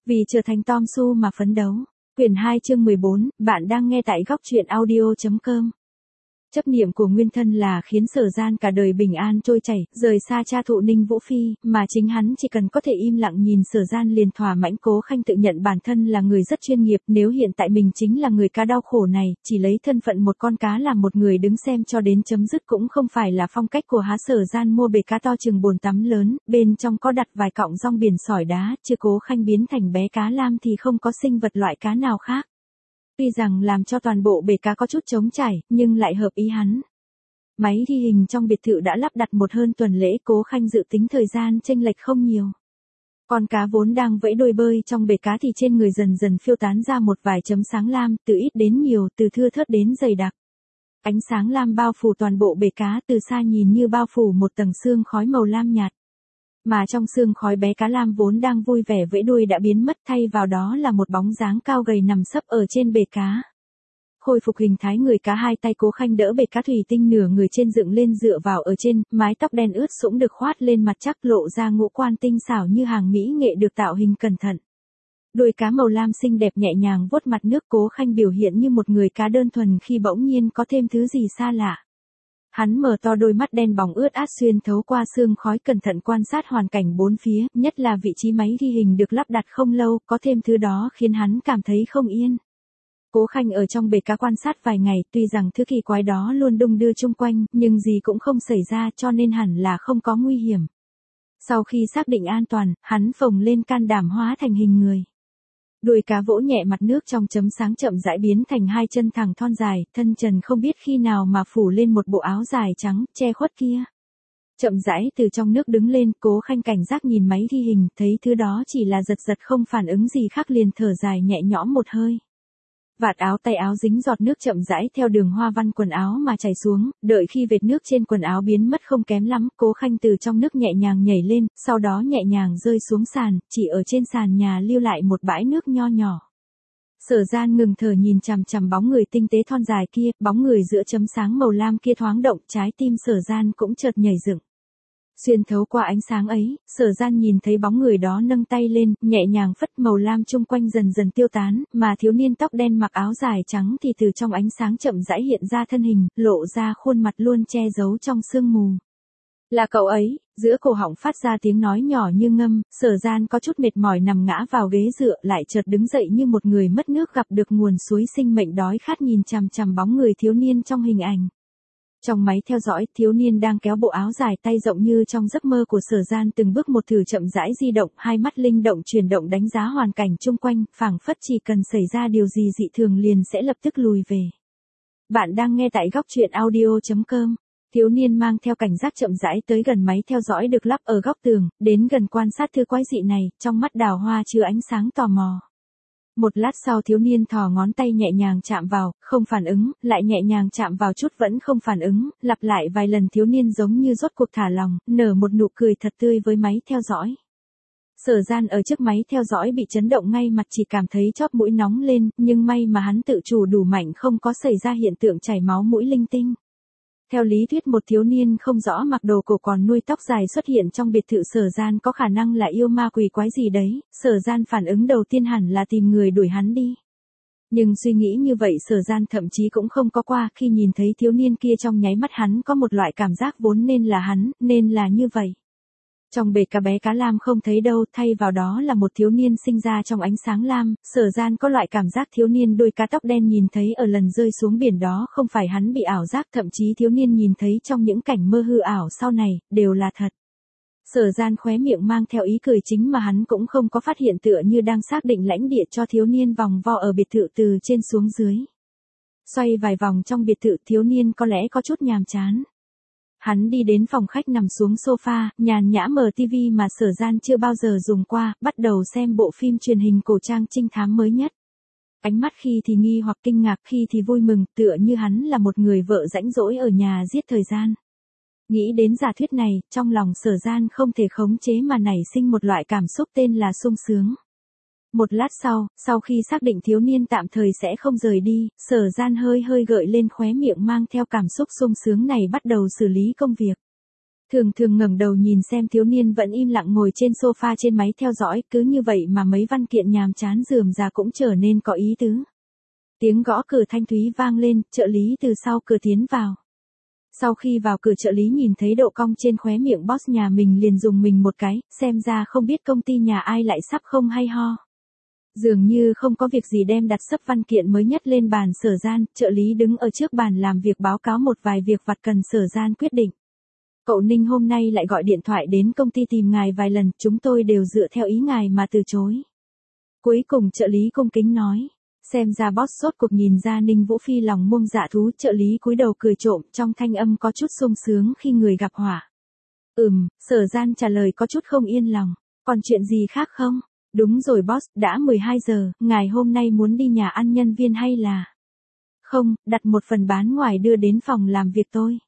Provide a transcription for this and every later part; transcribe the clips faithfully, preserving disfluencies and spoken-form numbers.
Vì trở thành Tom Su mà phấn đấu. Quyển hai chương mười bốn, bạn đang nghe tại góc truyện audio chấm com. Chấp niệm của nguyên thân là khiến Sở Gian cả đời bình an trôi chảy, rời xa cha thụ Ninh Vũ Phi, mà chính hắn chỉ cần có thể im lặng nhìn Sở Gian liền thỏa mãn. Cố Khanh tự nhận bản thân là người rất chuyên nghiệp, nếu hiện tại mình chính là người cá đau khổ này, chỉ lấy thân phận một con cá làm một người đứng xem cho đến chấm dứt cũng không phải là phong cách của há. Sở Gian mua bể cá to chừng bồn tắm lớn, bên trong có đặt vài cọng rong biển sỏi đá, chưa Cố Khanh biến thành bé cá lam thì không có sinh vật loại cá nào khác. Tuy rằng làm cho toàn bộ bể cá có chút trống trải, nhưng lại hợp ý hắn. Máy ghi hình trong biệt thự đã lắp đặt một hơn tuần lễ, Cố Khanh dự tính thời gian chênh lệch không nhiều. Con cá vốn đang vẫy đuôi bơi trong bể cá thì trên người dần dần phiêu tán ra một vài chấm sáng lam, từ ít đến nhiều, từ thưa thớt đến dày đặc. Ánh sáng lam bao phủ toàn bộ bể cá, từ xa nhìn như bao phủ một tầng sương khói màu lam nhạt. Mà trong sương khói bé cá lam vốn đang vui vẻ vẫy đuôi đã biến mất, thay vào đó là một bóng dáng cao gầy nằm sấp ở trên bể cá. Khôi phục hình thái người cá, hai tay Cố Khanh đỡ bể cá thủy tinh, nửa người trên dựng lên dựa vào ở trên, mái tóc đen ướt sũng được khoát lên mặt chắc, lộ ra ngũ quan tinh xảo như hàng mỹ nghệ được tạo hình cẩn thận. Đuôi cá màu lam xinh đẹp nhẹ nhàng vuốt mặt nước, Cố Khanh biểu hiện như một người cá đơn thuần khi bỗng nhiên có thêm thứ gì xa lạ. Hắn mở to đôi mắt đen bóng ướt át xuyên thấu qua sương khói, cẩn thận quan sát hoàn cảnh bốn phía, nhất là vị trí máy ghi hình được lắp đặt không lâu, có thêm thứ đó khiến hắn cảm thấy không yên. Cố Khanh ở trong bể cá quan sát vài ngày, tuy rằng thứ kỳ quái đó luôn đung đưa chung quanh, nhưng gì cũng không xảy ra, cho nên hẳn là không có nguy hiểm. Sau khi xác định an toàn, hắn phồng lên can đảm hóa thành hình người. Đuôi cá vỗ nhẹ mặt nước trong chấm sáng, chậm rãi biến thành hai chân thẳng thon dài, thân trần không biết khi nào mà phủ lên một bộ áo dài trắng, che khuất kia. Chậm rãi từ trong nước đứng lên, Cố Khanh cảnh giác nhìn máy ghi hình, thấy thứ đó chỉ là giật giật không phản ứng gì khác liền thở dài nhẹ nhõm một hơi. Vạt áo tay áo dính giọt nước chậm rãi theo đường hoa văn quần áo mà chảy xuống, đợi khi vệt nước trên quần áo biến mất không kém lắm, Cố Khanh từ trong nước nhẹ nhàng nhảy lên, sau đó nhẹ nhàng rơi xuống sàn, chỉ ở trên sàn nhà lưu lại một bãi nước nho nhỏ. Sở Gian ngừng thở nhìn chằm chằm bóng người tinh tế thon dài kia, bóng người giữa chấm sáng màu lam kia thoáng động, trái tim Sở Gian cũng chợt nhảy dựng. Xuyên thấu qua ánh sáng ấy, Sở Gian nhìn thấy bóng người đó nâng tay lên, nhẹ nhàng phất, màu lam chung quanh dần dần tiêu tán, mà thiếu niên tóc đen mặc áo dài trắng thì từ trong ánh sáng chậm rãi hiện ra thân hình, lộ ra khuôn mặt luôn che giấu trong sương mù. Là cậu ấy. Giữa cổ họng phát ra tiếng nói nhỏ như ngâm, Sở Gian có chút mệt mỏi nằm ngã vào ghế dựa, lại chợt đứng dậy như một người mất nước gặp được nguồn suối sinh mệnh, đói khát nhìn chằm chằm bóng người thiếu niên trong hình ảnh. Trong máy theo dõi, thiếu niên đang kéo bộ áo dài tay rộng như trong giấc mơ của Sở Gian, từng bước một thử chậm rãi di động, hai mắt linh động chuyển động đánh giá hoàn cảnh chung quanh, phảng phất chỉ cần xảy ra điều gì dị thường liền sẽ lập tức lùi về. Bạn đang nghe tại góc truyện audio chấm com. Thiếu niên mang theo cảnh giác chậm rãi tới gần máy theo dõi được lắp ở góc tường, đến gần quan sát thứ quái dị này, trong mắt đào hoa chứa ánh sáng tò mò. Một lát sau thiếu niên thò ngón tay nhẹ nhàng chạm vào, không phản ứng, lại nhẹ nhàng chạm vào chút vẫn không phản ứng, lặp lại vài lần thiếu niên giống như rốt cuộc thả lòng, nở một nụ cười thật tươi với máy theo dõi. Sở Gian ở trước máy theo dõi bị chấn động ngay mặt, chỉ cảm thấy chóp mũi nóng lên, nhưng may mà hắn tự chủ đủ mạnh không có xảy ra hiện tượng chảy máu mũi linh tinh. Theo lý thuyết một thiếu niên không rõ mặc đồ cổ còn nuôi tóc dài xuất hiện trong biệt thự Sở Gian có khả năng là yêu ma quỷ quái gì đấy, Sở Gian phản ứng đầu tiên hẳn là tìm người đuổi hắn đi. Nhưng suy nghĩ như vậy Sở Gian thậm chí cũng không có qua, khi nhìn thấy thiếu niên kia trong nháy mắt hắn có một loại cảm giác vốn nên là hắn, nên là như vậy. Trong bể cá bé cá lam không thấy đâu, thay vào đó là một thiếu niên sinh ra trong ánh sáng lam, Sở Gian có loại cảm giác thiếu niên đuôi cá tóc đen nhìn thấy ở lần rơi xuống biển đó không phải hắn bị ảo giác, thậm chí thiếu niên nhìn thấy trong những cảnh mơ hư ảo sau này, đều là thật. Sở Gian khóe miệng mang theo ý cười chính mà hắn cũng không có phát hiện, tựa như đang xác định lãnh địa cho thiếu niên vòng vo ở biệt thự từ trên xuống dưới. Xoay vài vòng trong biệt thự, thiếu niên có lẽ có chút nhàm chán. Hắn đi đến phòng khách nằm xuống sofa, nhàn nhã mở tivi mà Sở Gian chưa bao giờ dùng qua, bắt đầu xem bộ phim truyền hình cổ trang trinh thám mới nhất. Ánh mắt khi thì nghi hoặc kinh ngạc, khi thì vui mừng, tựa như hắn là một người vợ rãnh rỗi ở nhà giết thời gian. Nghĩ đến giả thuyết này, trong lòng Sở Gian không thể khống chế mà nảy sinh một loại cảm xúc tên là sung sướng. Một lát sau, sau khi xác định thiếu niên tạm thời sẽ không rời đi, Sở Gian hơi hơi gợi lên khóe miệng mang theo cảm xúc sung sướng này bắt đầu xử lý công việc. Thường thường ngẩng đầu nhìn xem thiếu niên vẫn im lặng ngồi trên sofa trên máy theo dõi, cứ như vậy mà mấy văn kiện nhàm chán rườm rà cũng trở nên có ý tứ. Tiếng gõ cửa thanh thúy vang lên, trợ lý từ sau cửa tiến vào. Sau khi vào cửa trợ lý nhìn thấy độ cong trên khóe miệng boss nhà mình liền dùng mình một cái, xem ra không biết công ty nhà ai lại sắp không hay ho. Dường như không có việc gì đem đặt sấp văn kiện mới nhất lên bàn Sở Gian, trợ lý đứng ở trước bàn làm việc báo cáo một vài việc vặt cần Sở Gian quyết định. Cậu Ninh hôm nay lại gọi điện thoại đến công ty tìm ngài vài lần, chúng tôi đều dựa theo ý ngài mà từ chối. Cuối cùng trợ lý cung kính nói. Xem ra boss sốt cuộc nhìn ra Ninh Vũ Phi lòng muông dạ thú, trợ lý cúi đầu cười trộm, trong thanh âm có chút sung sướng khi người gặp họa. Ừm, Sở Gian trả lời có chút không yên lòng, còn chuyện gì khác không? Đúng rồi boss, đã mười hai giờ, ngài hôm nay muốn đi nhà ăn nhân viên hay là? Không, đặt một phần bán ngoài đưa đến phòng làm việc tôi.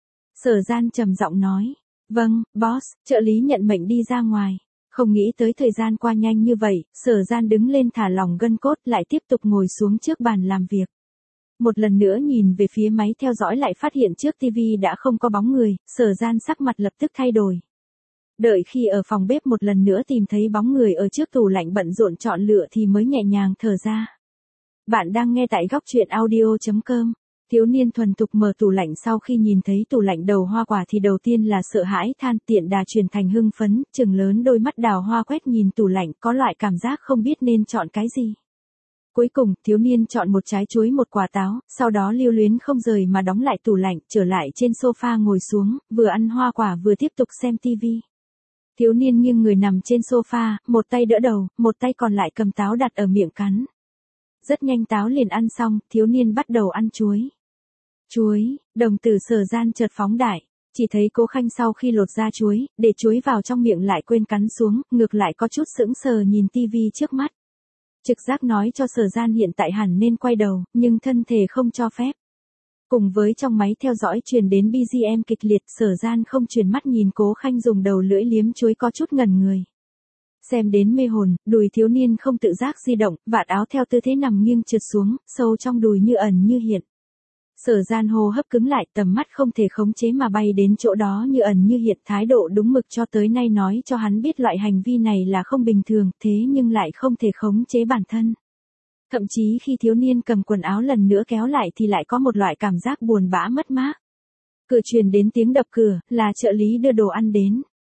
Sở Gian trầm giọng nói. Vâng, boss, trợ lý nhận mệnh đi ra ngoài. Không nghĩ tới thời gian qua nhanh như vậy, Sở Gian đứng lên thả lỏng gân cốt lại tiếp tục ngồi xuống trước bàn làm việc. Một lần nữa nhìn về phía máy theo dõi lại phát hiện trước tivi đã không có bóng người, Sở Gian sắc mặt lập tức thay đổi. Đợi khi ở phòng bếp một lần nữa tìm thấy bóng người ở trước tủ lạnh bận rộn chọn lựa thì mới nhẹ nhàng thở ra. Bạn đang nghe tại góc truyện audio chấm com. Thiếu niên thuần thục mở tủ lạnh sau khi nhìn thấy tủ lạnh đầu hoa quả thì đầu tiên là sợ hãi than, tiện đà chuyển thành hưng phấn, trừng lớn đôi mắt đào hoa quét nhìn tủ lạnh, có loại cảm giác không biết nên chọn cái gì. Cuối cùng, thiếu niên chọn một trái chuối một quả táo, sau đó lưu luyến không rời mà đóng lại tủ lạnh, trở lại trên sofa ngồi xuống, vừa ăn hoa quả vừa tiếp tục xem tivi. Thiếu niên nghiêng người nằm trên sofa, một tay đỡ đầu, một tay còn lại cầm táo đặt ở miệng cắn. Rất nhanh táo liền ăn xong, thiếu niên bắt đầu ăn chuối. Chuối, đồng tử Sở Gian chợt phóng đại, chỉ thấy Cố Khanh sau khi lột ra chuối, để chuối vào trong miệng lại quên cắn xuống, ngược lại có chút sững sờ nhìn tivi trước mắt. Trực giác nói cho Sở Gian hiện tại hẳn nên quay đầu, nhưng thân thể không cho phép. Cùng với trong máy theo dõi truyền đến bê giê em kịch liệt, Sở Gian không chuyển mắt nhìn Cố Khanh dùng đầu lưỡi liếm chuối có chút ngẩn người. Xem đến mê hồn, đùi thiếu niên không tự giác di động, vạt áo theo tư thế nằm nghiêng trượt xuống, sâu trong đùi như ẩn như hiện. Sở Gian hô hấp cứng lại, tầm mắt không thể khống chế mà bay đến chỗ đó như ẩn như hiện, thái độ đúng mực cho tới nay nói cho hắn biết loại hành vi này là không bình thường, thế nhưng lại không thể khống chế bản thân. Thậm chí khi thiếu niên cầm quần áo lần nữa kéo lại thì lại có một loại cảm giác buồn bã mất mát. Cửa truyền đến tiếng đập cửa, là trợ lý đưa đồ ăn đến.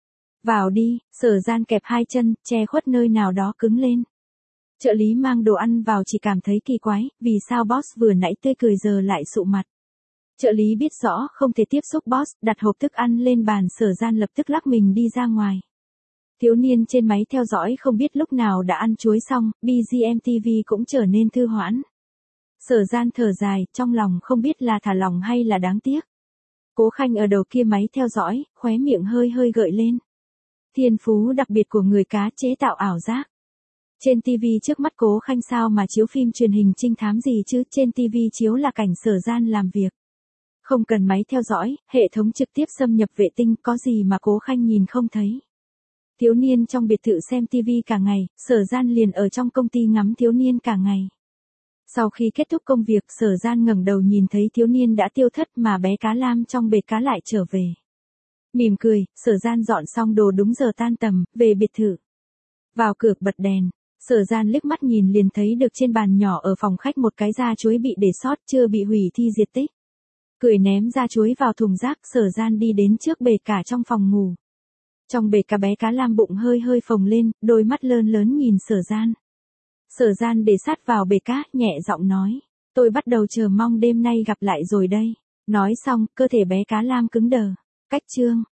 Vào đi, Sở Gian kẹp hai chân, che khuất nơi nào đó cứng lên. Trợ lý mang đồ ăn vào chỉ cảm thấy kỳ quái, vì sao boss vừa nãy tươi cười giờ lại sụ mặt. Trợ lý biết rõ không thể tiếp xúc boss, đặt hộp thức ăn lên bàn, Sở Gian lập tức lắc mình đi ra ngoài. Thiếu niên trên máy theo dõi không biết lúc nào đã ăn chuối xong, bê giê em ti vi cũng trở nên thư hoãn. Sở Gian thở dài, trong lòng không biết là thả lòng hay là đáng tiếc. Cố Khanh ở đầu kia máy theo dõi, khóe miệng hơi hơi gợi lên. Thiên phú đặc biệt của người cá chế tạo ảo giác. Trên tivi trước mắt Cố Khanh sao mà chiếu phim truyền hình trinh thám gì chứ, trên tivi chiếu là cảnh Sở Gian làm việc. Không cần máy theo dõi, hệ thống trực tiếp xâm nhập vệ tinh, có gì mà Cố Khanh nhìn không thấy. Thiếu niên trong biệt thự xem tivi cả ngày, Sở Gian liền ở trong công ty ngắm thiếu niên cả ngày. Sau khi kết thúc công việc, Sở Gian ngẩng đầu nhìn thấy thiếu niên đã tiêu thất mà bé cá lam trong bể cá lại trở về. Mỉm cười, Sở Gian dọn xong đồ đúng giờ tan tầm, về biệt thự. Vào cửa bật đèn, Sở Gian liếc mắt nhìn liền thấy được trên bàn nhỏ ở phòng khách một cái da chuối bị để sót chưa bị hủy thi diệt tích. Cười ném da chuối vào thùng rác, Sở Gian đi đến trước bể cá trong phòng ngủ. Trong bể cá bé cá lam bụng hơi hơi phồng lên, đôi mắt lơn lớn nhìn Sở Gian. Sở Gian để sát vào bể cá, nhẹ giọng nói, tôi bắt đầu chờ mong đêm nay gặp lại rồi đây. Nói xong, cơ thể bé cá lam cứng đờ. Cách chương